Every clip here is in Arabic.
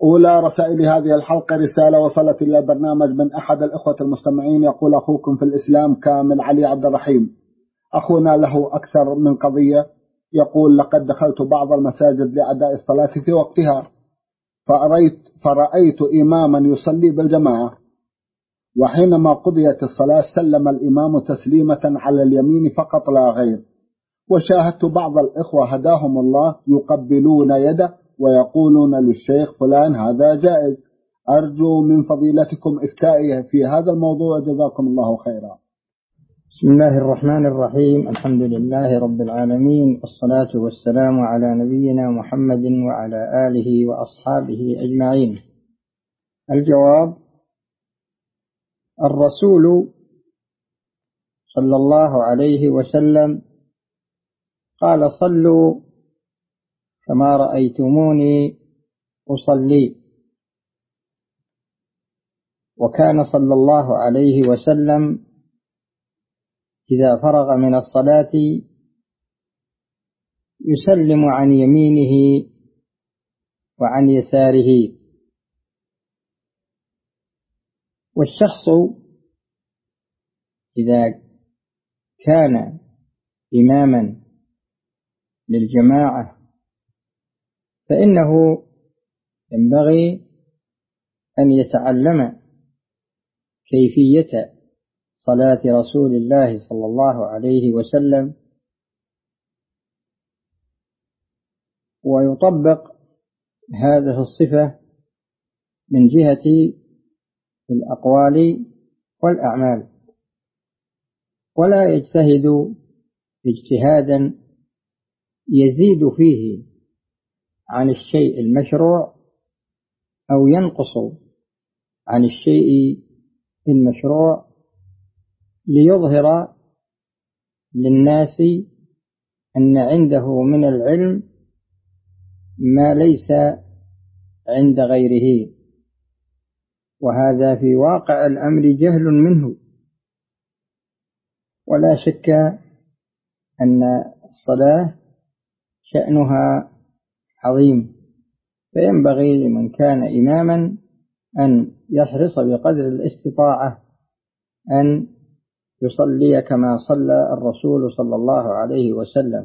أولى رسائل هذه الحلقة رسالة وصلت إلى البرنامج من أحد الإخوة المستمعين، يقول: أخوكم في الإسلام كامل علي عبد الرحيم. أخونا له أكثر من قضية. يقول: لقد دخلت بعض المساجد لأداء الصلاة في وقتها، فرأيت إماما يصلي بالجماعة، وحينما قضيت الصلاة سلم الإمام تسليمة على اليمين فقط لا غير، وشاهدت بعض الإخوة هداهم الله يقبلون يده ويقولون للشيخ فلان هذا جائز. أرجو من فضيلتكم إفتائي في هذا الموضوع، جزاكم الله خيرا. بسم الله الرحمن الرحيم. الحمد لله رب العالمين، والصلاة والسلام على نبينا محمد وعلى آله وأصحابه أجمعين. الجواب: الرسول صلى الله عليه وسلم قال: صلوا كما رأيتموني أصلي. وكان صلى الله عليه وسلم إذا فرغ من الصلاة يسلم عن يمينه وعن يساره. والشخص إذا كان إماما للجماعة فإنه ينبغي أن يتعلم كيفية صلاة رسول الله صلى الله عليه وسلم، ويطبق هذه الصفة من جهة الأقوال والأعمال، ولا يجتهد اجتهادا يزيد فيه عن الشيء المشروع أو ينقص عن الشيء المشروع ليظهر للناس أن عنده من العلم ما ليس عند غيره، وهذا في واقع الأمر جهل منه. ولا شك أن الصلاة شأنها عظيم، فينبغي لمن كان إماما أن يحرص بقدر الاستطاعة أن يصلي كما صلى الرسول صلى الله عليه وسلم.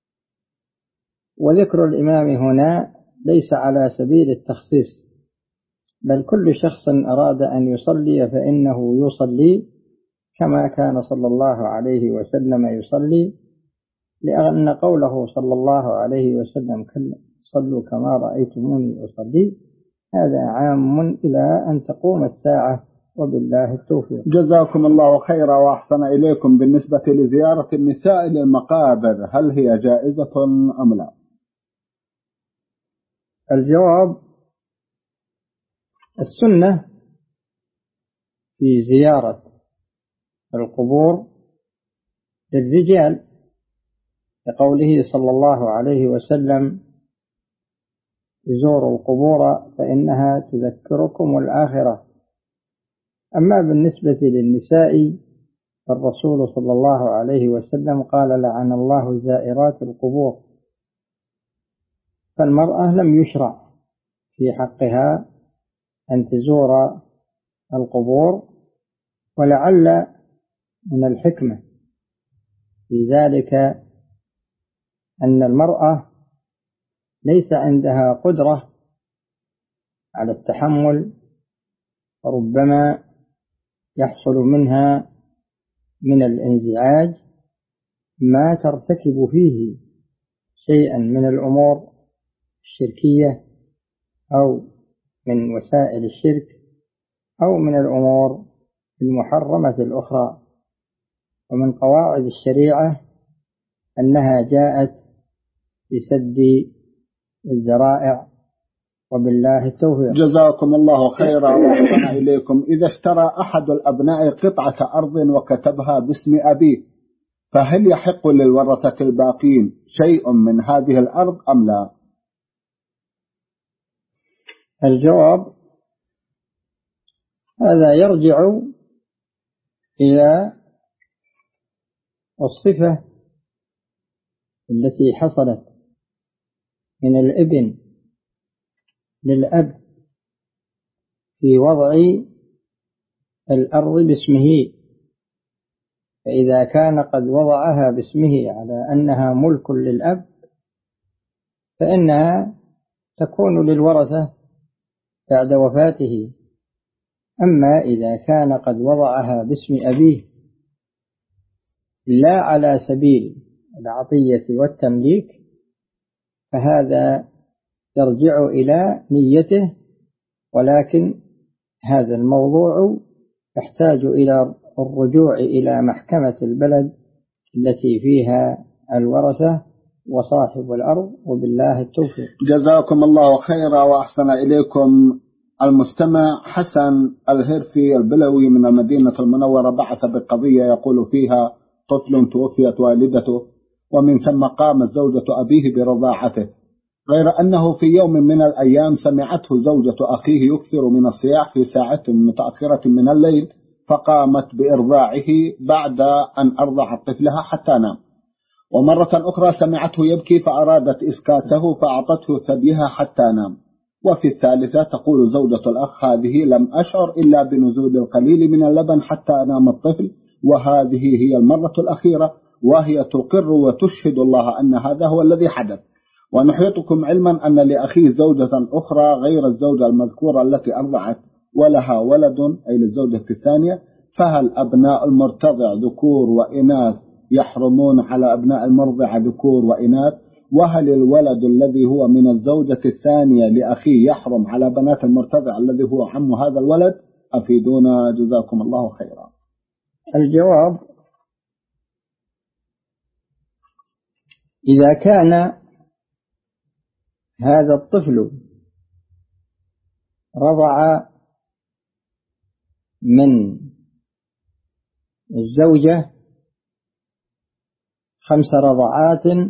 وذكر الإمام هنا ليس على سبيل التخصيص، بل كل شخص أراد أن يصلي فإنه يصلي كما كان صلى الله عليه وسلم يصلي، لأن قوله صلى الله عليه وسلم: صلوا كما رأيتموني أصلي، هذا عام إلى أن تقوم الساعة، وبالله التوفيق. جزاكم الله خيرا وأحسن إليكم. بالنسبة لزيارة النساء للمقابر، هل هي جائزة أم لا؟ الجواب: السنة في زيارة القبور للرجال، لقوله صلى الله عليه وسلم: زوروا القبور فإنها تذكركم الآخرة. أما بالنسبة للنساء فالرسول صلى الله عليه وسلم قال: لعن الله زائرات القبور. فالمرأة لم يشرع في حقها أن تزور القبور، ولعل من الحكمة في ذلك أن المرأة ليس عندها قدرة على التحمل، وربما يحصل منها من الانزعاج ما ترتكب فيه شيئا من الأمور الشركية أو من وسائل الشرك أو من الأمور المحرمة الأخرى. ومن قواعد الشريعة أنها جاءت بسد الذرائع، وبالله التوفيق. جزاكم الله خيرا وأحسن إليكم. إذا اشترى أحد الأبناء قطعة أرض وكتبها باسم أبيه، فهل يحق للورثة الباقين شيء من هذه الأرض أم لا؟ الجواب: هذا يرجع إلى الصفة التي حصلت من الابن للأب في وضع الأرض باسمه، فإذا كان قد وضعها باسمه على أنها ملك للأب فإنها تكون للورثة بعد وفاته. أما إذا كان قد وضعها باسم أبيه لا على سبيل العطية والتمليك فهذا يرجع إلى نيته، ولكن هذا الموضوع يحتاج إلى الرجوع إلى محكمة البلد التي فيها الورثة وصاحب الأرض، وبالله التوفيق. جزاكم الله خيرا وأحسن إليكم. المستمع حسن الهرفي البلوي من المدينة المنورة بعث بقضية يقول فيها: طفل توفيت والدته ومن ثم قامت زوجة أبيه برضاعته، غير أنه في يوم من الأيام سمعته زوجة أخيه يكثر من الصياح في ساعة متأخرة من الليل، فقامت بإرضاعه بعد أن أرضعت طفلها حتى نام. ومرة أخرى سمعته يبكي فأرادت إسكاته فأعطته ثديها حتى نام. وفي الثالثة تقول زوجة الأخ: هذه لم أشعر إلا بنزول القليل من اللبن حتى نام الطفل، وهذه هي المرة الأخيرة، وهي تقر وتشهد الله أن هذا هو الذي حدث. ونحيطكم علما أن لأخيه زوجة أخرى غير الزوجة المذكورة التي أرضعت ولها ولد، أي للزوجة الثانية، فهل أبناء المرتضع ذكور وإناث يحرمون على أبناء المرضع ذكور وإناث؟ وهل الولد الذي هو من الزوجة الثانية لأخيه يحرم على بنات المرتضع الذي هو عم هذا الولد؟ أفيدونا جزاكم الله خيرا. الجواب: إذا كان هذا الطفل رضع من الزوجة 5 رضعات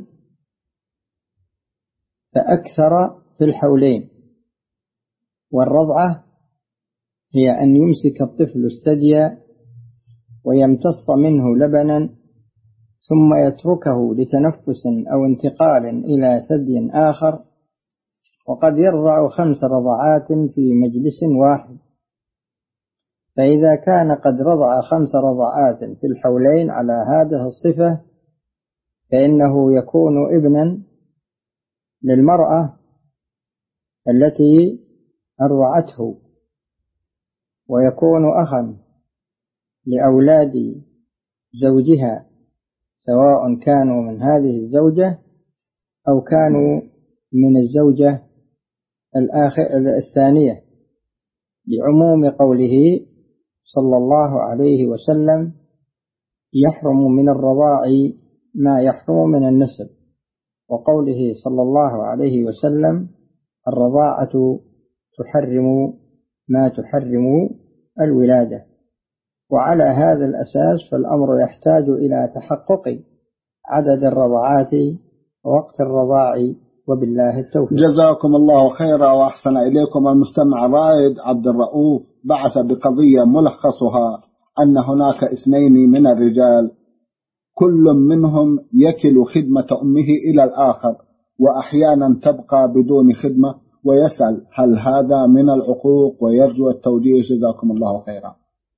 فأكثر في الحولين، والرضعة هي أن يمسك الطفل الثدي ويمتص منه لبنا ثم يتركه لتنفس أو انتقال إلى ثدي آخر، وقد يرضع 5 رضعات في مجلس واحد. فإذا كان قد رضع 5 رضعات في الحولين على هذه الصفة فإنه يكون ابنا للمرأة التي أرضعته، ويكون أخا لأولاد زوجها سواء كانوا من هذه الزوجة أو كانوا من الزوجة الثانية، لعموم قوله صلى الله عليه وسلم: يحرم من الرضاع ما يحرم من النسب، وقوله صلى الله عليه وسلم: الرضاعة تحرم ما تحرم الولادة. وعلى هذا الأساس فالأمر يحتاج إلى تحقق عدد الرضعات ووقت الرضاع، وبالله التوفيق. جزاكم الله خيرا وأحسن إليكم. المستمع رائد عبد الرؤوف بعث بقضية ملخصها أن هناك 2 من الرجال كل منهم يكل خدمة أمه إلى الآخر، وأحيانا تبقى بدون خدمة، ويسأل: هل هذا من العقوق؟ ويرجو التوجيه جزاكم الله خيرا.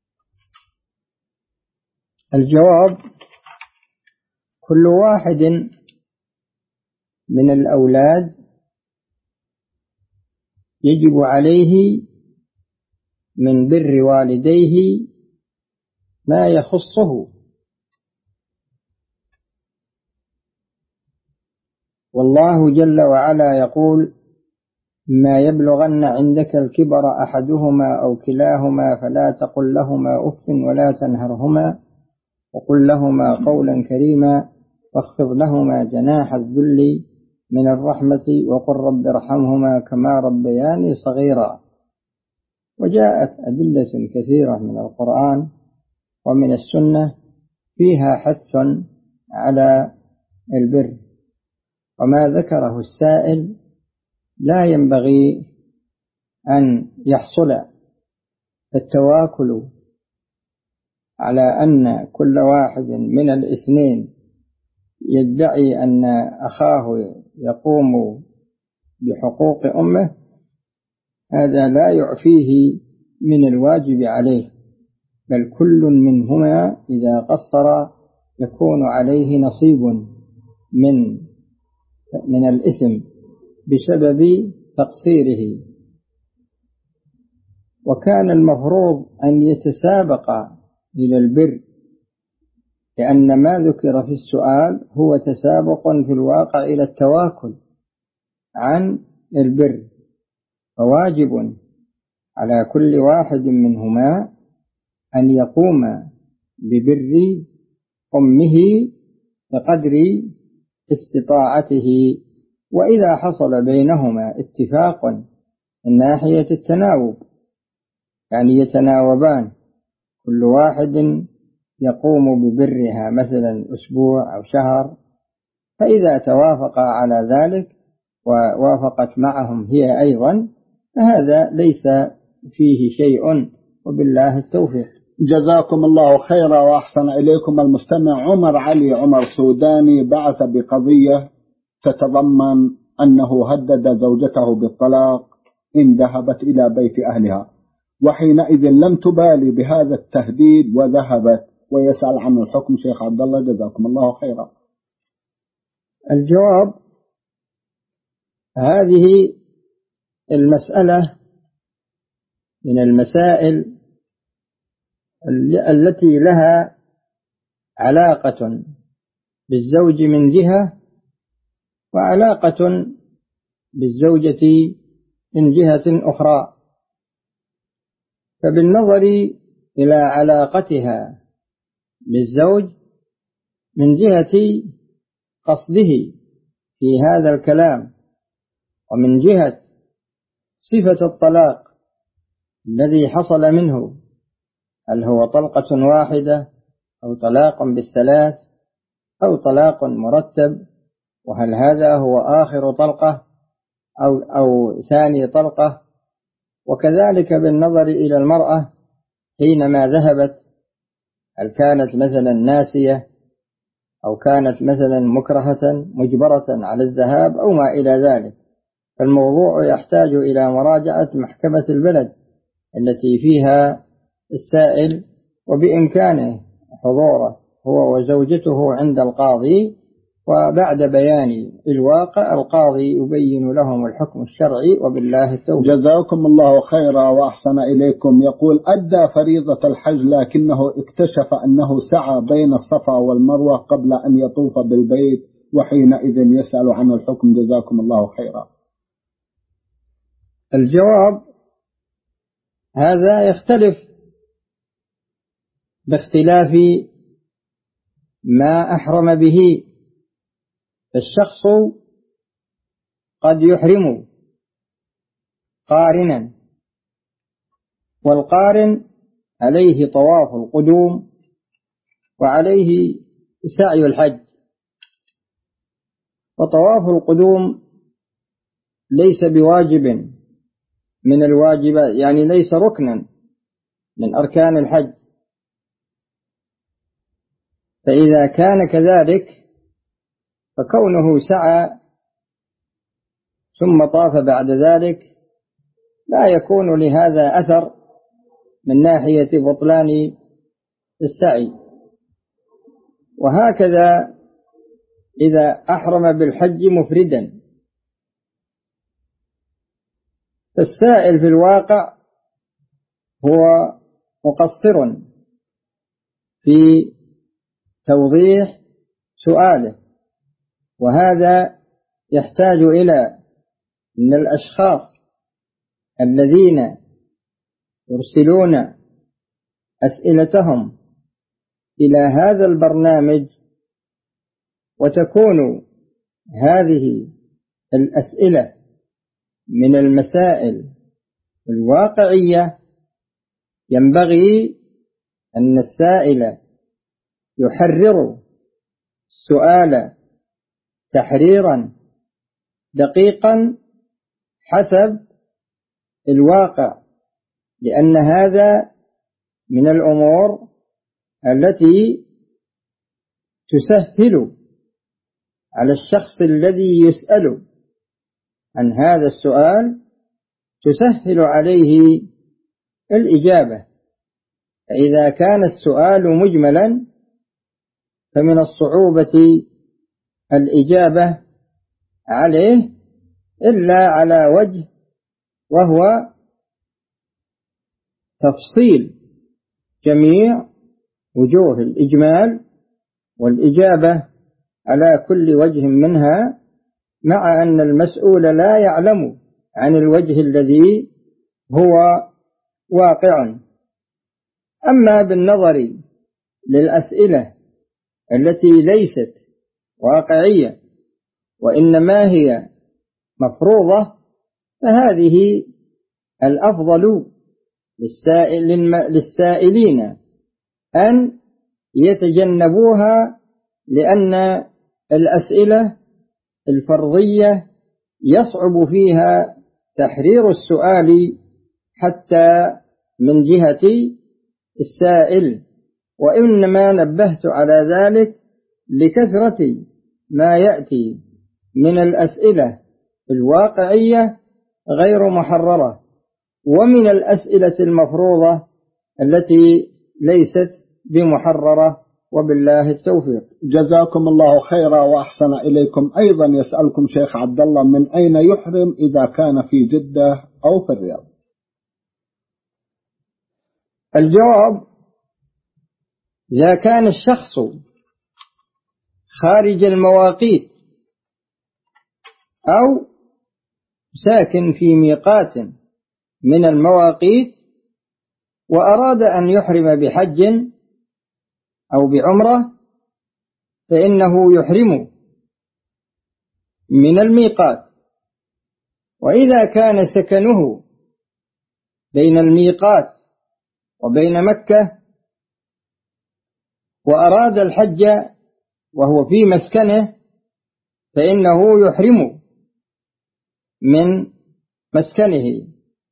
الجواب: كل واحد من الأولاد يجب عليه من بر والديه ما يخصه، والله جل وعلا يقول: ما يبلغن عندك الكبر أحدهما أو كلاهما فلا تقل لهما أف ولا تنهرهما وقل لهما قولا كريما واخفض لهما جناح الذل من الرحمة وقل رب ارحمهما كما ربياني صغيرا. وجاءت أدلة كثيرة من القرآن ومن السنة فيها حث على البر، وما ذكره السائل لا ينبغي أن يحصل التواكل على أن كل واحد من الاثنين يدعي أن أخاه يقوم بحقوق أمه. هذا لا يعفيه من الواجب عليه، بل كل منهما إذا قصر يكون عليه نصيب من الإثم بسبب تقصيره. وكان المفروض أن يتسابق إلى البر، لأن ما ذكر في السؤال هو تسابق في الواقع إلى التواكل عن البر، فواجب على كل واحد منهما أن يقوم ببر أمه بقدر استطاعته. وإذا حصل بينهما اتفاق من ناحية التناوب، يعني يتناوبان، كل واحد يقوم ببرها مثلا أسبوع أو شهر، فإذا توافق على ذلك ووافقت معهم هي أيضا، فهذا ليس فيه شيء، وبالله التوفيق. جزاكم الله خيرا وأحسن إليكم. المستمع عمر علي عمر سوداني بعث بقضية تتضمن أنه هدد زوجته بالطلاق إن ذهبت إلى بيت أهلها، وحينئذ لم تبالي بهذا التهديد وذهبت، ويسأل عن الحكم. شيخ عبد الله جزاكم الله خيرا. الجواب: هذه المسألة من المسائل التي لها علاقة بالزوج من جهة، وعلاقة بالزوجة من جهة أخرى. فبالنظر إلى علاقتها بالزوج من جهة قصده في هذا الكلام، ومن جهة صفة الطلاق الذي حصل منه، هل هو طلقة واحدة أو طلاق بالثلاث أو طلاق مرتب، وهل هذا هو آخر طلقة أو ثاني طلقة. وكذلك بالنظر إلى المرأة حينما ذهبت، هل كانت مثلا ناسية أو كانت مثلا مكرهة مجبرة على الذهاب أو ما إلى ذلك. فالموضوع يحتاج إلى مراجعة محكمة البلد التي فيها السائل، وبإمكانه حضوره هو وزوجته عند القاضي، وبعد بيان الواقع القاضي يبين لهم الحكم الشرعي، وبالله التوفيق. جزاكم الله خيرا وأحسن إليكم. يقول: أدى فريضة الحج لكنه اكتشف أنه سعى بين الصفا والمروة قبل أن يطوف بالبيت، وحينئذ يسأل عن الحكم. جزاكم الله خيرا. الجواب: هذا يختلف باختلاف ما أحرم به. فالشخص قد يحرم قارنا، والقارن عليه طواف القدوم وعليه سعي الحج. وطواف القدوم ليس بواجب من الواجبات، يعني ليس ركنا من أركان الحج. فإذا كان كذلك فكونه سعى ثم طاف بعد ذلك لا يكون لهذا أثر من ناحية بطلان السعي. وهكذا إذا أحرم بالحج مفردا، فالسائل في الواقع هو مقصر في توضيح سؤاله، وهذا يحتاج إلى أن الأشخاص الذين يرسلون أسئلتهم إلى هذا البرنامج، وتكون هذه الأسئلة من المسائل الواقعية، ينبغي أن السائل يحرر السؤال تحريرا دقيقا حسب الواقع، لأن هذا من الأمور التي تسهل على الشخص الذي يسأل عن هذا السؤال، تسهل عليه الإجابة. فإذا كان السؤال مجملا فمن الصعوبة الإجابة عليه إلا على وجه، وهو تفصيل جميع وجوه الإجمال والإجابة على كل وجه منها، مع أن المسؤول لا يعلم عن الوجه الذي هو واقع. أما بالنظر للأسئلة التي ليست واقعية وإنما هي مفروضة، فهذه الأفضل للسائلين أن يتجنبوها، لأن الأسئلة الفرضية يصعب فيها تحرير السؤال حتى من جهة السائل، وإنما نبهت على ذلك لكثرة ما يأتي من الأسئلة الواقعية غير محررة، ومن الأسئلة المفروضة التي ليست بمحررة، وبالله التوفيق. جزاكم الله خيرا وأحسن إليكم. أيضا يسألكم شيخ عبد الله: من أين يحرم إذا كان في جدة أو في الرياض؟ الجواب: إذا كان الشخص خارج المواقيت أو ساكن في ميقات من المواقيت وأراد أن يحرم بحج أو بعمرة، فإنه يحرم من الميقات. وإذا كان سكنه بين الميقات وبين مكة وأراد الحج وهو في مسكنه، فإنه يحرم من مسكنه.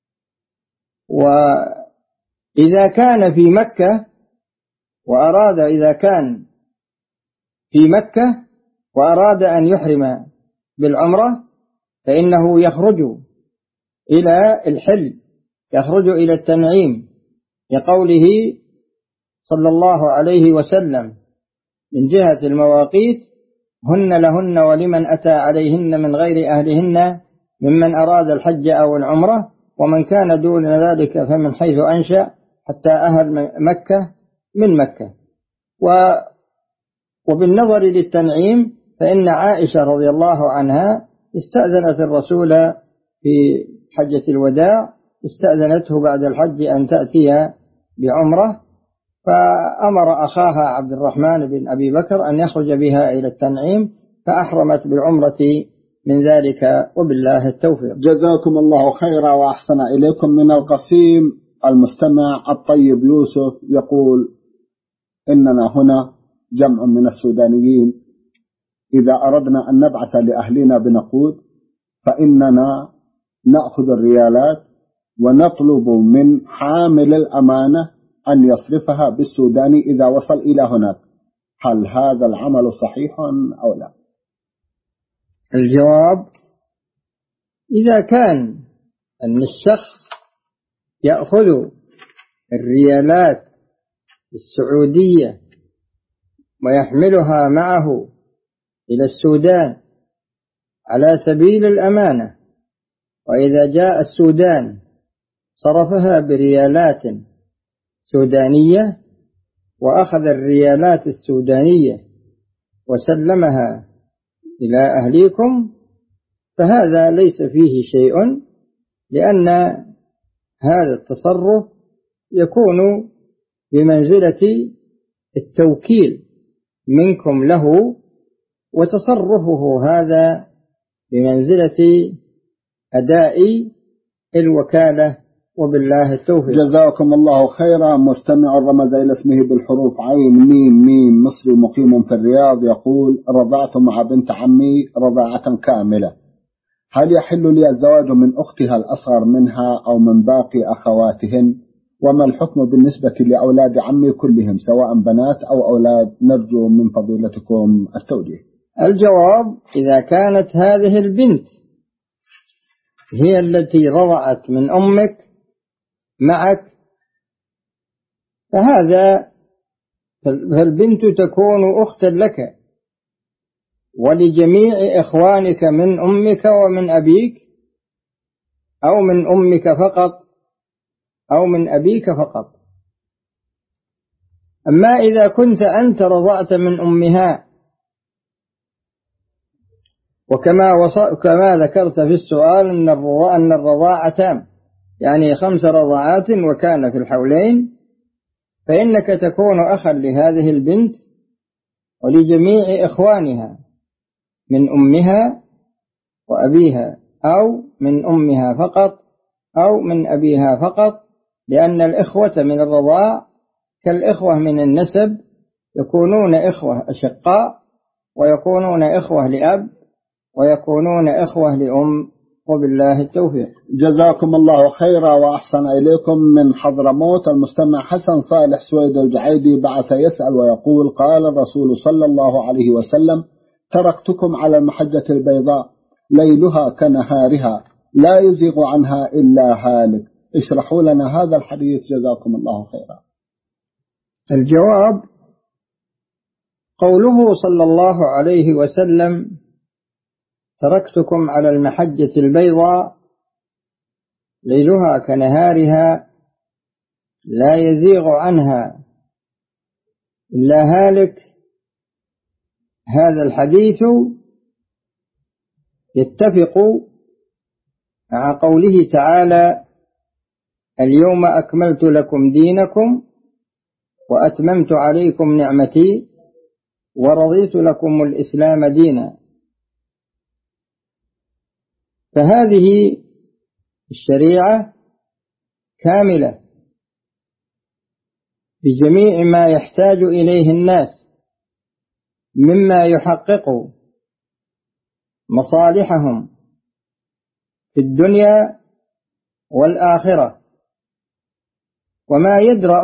وإذا كان في مكة إذا كان في مكة وأراد أن يحرم بالعمرة، فإنه يخرج إلى الحل، يخرج إلى التنعيم، لقوله صلى الله عليه وسلم من جهة المواقيت: هن لهن ولمن أتى عليهن من غير أهلهن ممن أراد الحج أو العمرة، ومن كان دون ذلك فمن حيث أنشأ حتى أهل مكة من مكة. وبالنظر للتنعيم فإن عائشة رضي الله عنها استأذنت الرسول في حجة الوداع، استأذنته بعد الحج أن تأتي بعمرة، فأمر أخاها عبد الرحمن بن أبي بكر أن يخرج بها إلى التنعيم، فأحرمت بالعمرة من ذلك، وبالله التوفيق. جزاكم الله خيرا وأحسن إليكم. من القصيم المستمع الطيب يوسف يقول: إننا هنا جمع من السودانيين إذا أردنا أن نبعث لأهلنا بنقود فإننا نأخذ الريالات ونطلب من حامل الأمانة أن يصرفها بالسوداني إذا وصل إلى هناك. هل هذا العمل صحيح أو لا؟ الجواب: إذا كان أن الشخص يأخذ الريالات السعودية ويحملها معه إلى السودان على سبيل الأمانة، وإذا جاء السودان صرفها بريالات سودانية وأخذ الريالات السودانية وسلمها إلى أهليكم، فهذا ليس فيه شيء، لأن هذا التصرف يكون بمنزلة التوكيل منكم له، وتصرفه هذا بمنزلة أداء الوكالة، وبالله التوفيق. جزاكم الله خيرا. مستمع رمز إلى اسمه بالحروف عين ميم ميم مصري مقيم في الرياض يقول: رضعت مع بنت عمي رضاعة كاملة، هل يحل لي الزواج من أختها الأصغر منها أو من باقي أخواتهن؟ وما الحكم بالنسبة لأولاد عمي كلهم سواء بنات أو أولاد؟ نرجو من فضيلتكم التوجيه. الجواب: إذا كانت هذه البنت هي التي رضعت من أمك معك فالبنت تكون أختا لك ولجميع إخوانك من أمك ومن أبيك، أو من أمك فقط أو من أبيك فقط. أما إذا كنت أنت رضعت من أمها، وكما ذكرت في السؤال أن الرضاعة تام، يعني 5 رضعات وكان في الحولين، فإنك تكون أخا لهذه البنت ولجميع إخوانها من أمها وأبيها، أو من أمها فقط أو من أبيها فقط، لأن الإخوة من الرضاع كالإخوة من النسب، يكونون إخوة أشقاء، ويكونون إخوة لأب، ويكونون إخوة لأم، وبالله التوفيق. جزاكم الله خيرا وأحسن إليكم. من حضرموت المستمع حسن صالح سويد الجعيدي بعث يسأل ويقول: قال الرسول صلى الله عليه وسلم: تركتكم على المحجة البيضاء ليلها كنهارها لا يزيغ عنها إلا هالك. اشرحوا لنا هذا الحديث جزاكم الله خيرا. الجواب: قوله صلى الله عليه وسلم: تركتكم على المحجة البيضاء ليلها كنهارها لا يزيغ عنها إلا هالك، هذا الحديث يتفق مع قوله تعالى: اليوم أكملت لكم دينكم وأتممت عليكم نعمتي ورضيت لكم الإسلام دينا. فهذه الشريعة كاملة بجميع ما يحتاج إليه الناس مما يحقق مصالحهم في الدنيا والآخرة، وما يدرأ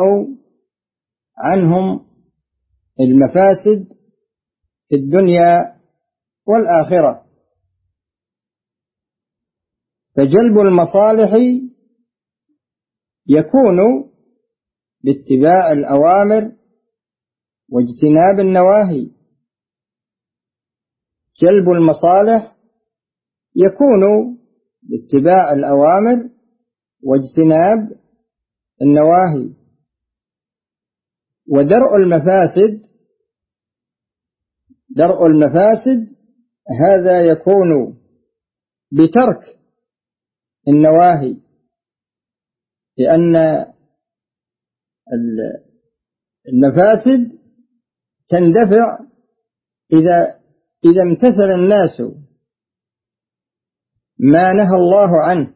عنهم المفاسد في الدنيا والآخرة. فجلب المصالح يكون باتباع الأوامر واجتناب النواهي. جلب المصالح يكون باتباع الأوامر واجتناب النواهي، ودرء المفاسد هذا يكون بترك النواهي، لأن المفاسد تندفع إذا امتثل الناس ما نهى الله عنه.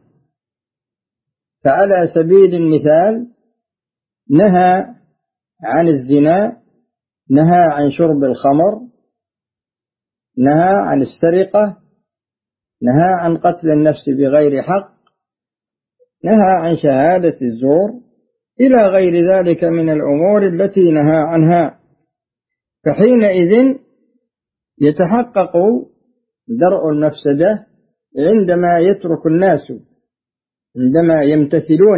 فعلى سبيل المثال نهى عن الزنا، نهى عن شرب الخمر، نهى عن السرقة، نهى عن قتل النفس بغير حق، نهى عن شهادة الزور، إلى غير ذلك من الأمور التي نهى عنها. فحينئذ يتحقق درء المفسدة عندما يترك الناس، عندما يمتثلون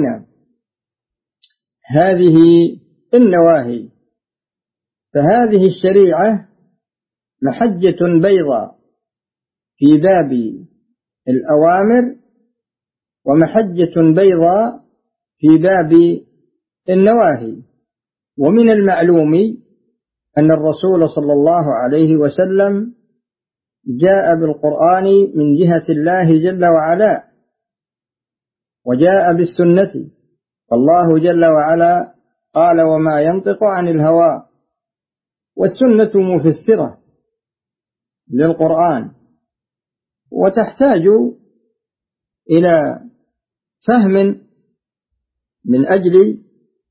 هذه النواهي. فهذه الشريعة محجة بيضاء في باب الأوامر، ومحجة بيضاء في باب النواهي. ومن المعلوم أن الرسول صلى الله عليه وسلم جاء بالقرآن من جهة الله جل وعلا، وجاء بالسنة، فالله جل وعلا قال: وما ينطق عن الهوى. والسنة مفسرة للقرآن، وتحتاج إلى فهم من أجل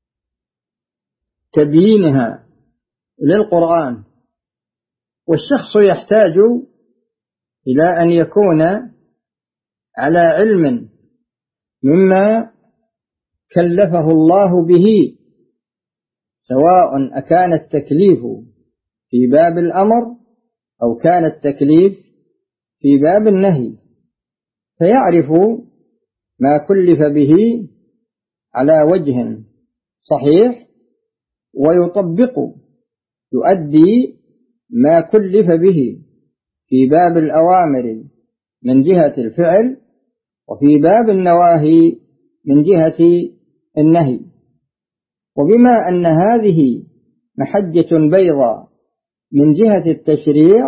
تبيينها للقرآن. والشخص يحتاج إلى أن يكون على علم مما كلفه الله به، سواء أكان التكليف في باب الأمر أو كان التكليف في باب النهي، فيعرف ما كلف به على وجه صحيح، ويطبق، يؤدي ما كلف به في باب الأوامر من جهة الفعل، وفي باب النواهي من جهة النهي. وبما أن هذه محجة بيضاء من جهة التشريع،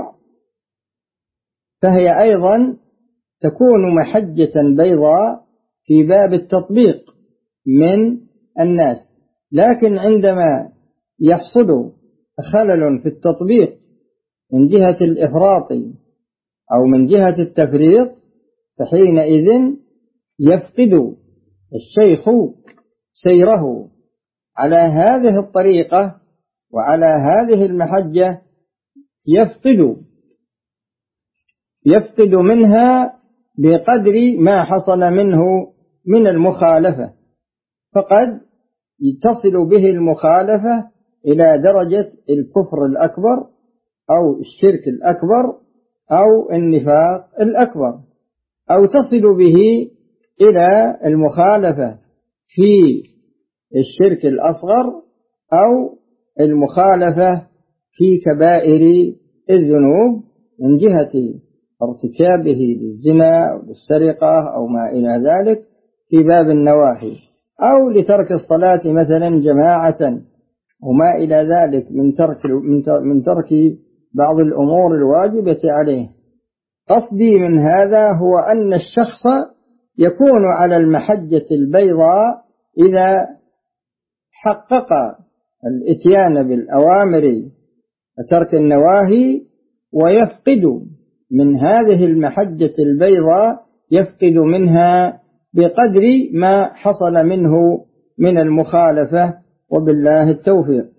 فهي أيضا تكون محجة بيضاء في باب التطبيق من الناس. لكن عندما يحصل خلل في التطبيق من جهة الإفراط أو من جهة التفريط، فحينئذ يفقد الشيخ سيره على هذه الطريقة وعلى هذه المحجة، يفقد منها بقدر ما حصل منه من المخالفة، فقد تصل به المخالفة إلى درجة الكفر الأكبر أو الشرك الأكبر أو النفاق الأكبر، أو تصل به إلى المخالفة في الشرك الأصغر أو المخالفة في كبائر الذنوب من جهة ارتكابه للزنا أو للسرقة أو ما إلى ذلك في باب النواهي، أو لترك الصلاة مثلا جماعة وما إلى ذلك من ترك بعض الأمور الواجبة عليه. قصدي من هذا هو أن الشخص يكون على المحجة البيضاء إذا حقق الإتيان بالأوامر وترك النواهي، ويفقد من هذه المحجة البيضاء، يفقد منها بقدر ما حصل منه من المخالفة، وبالله التوفيق.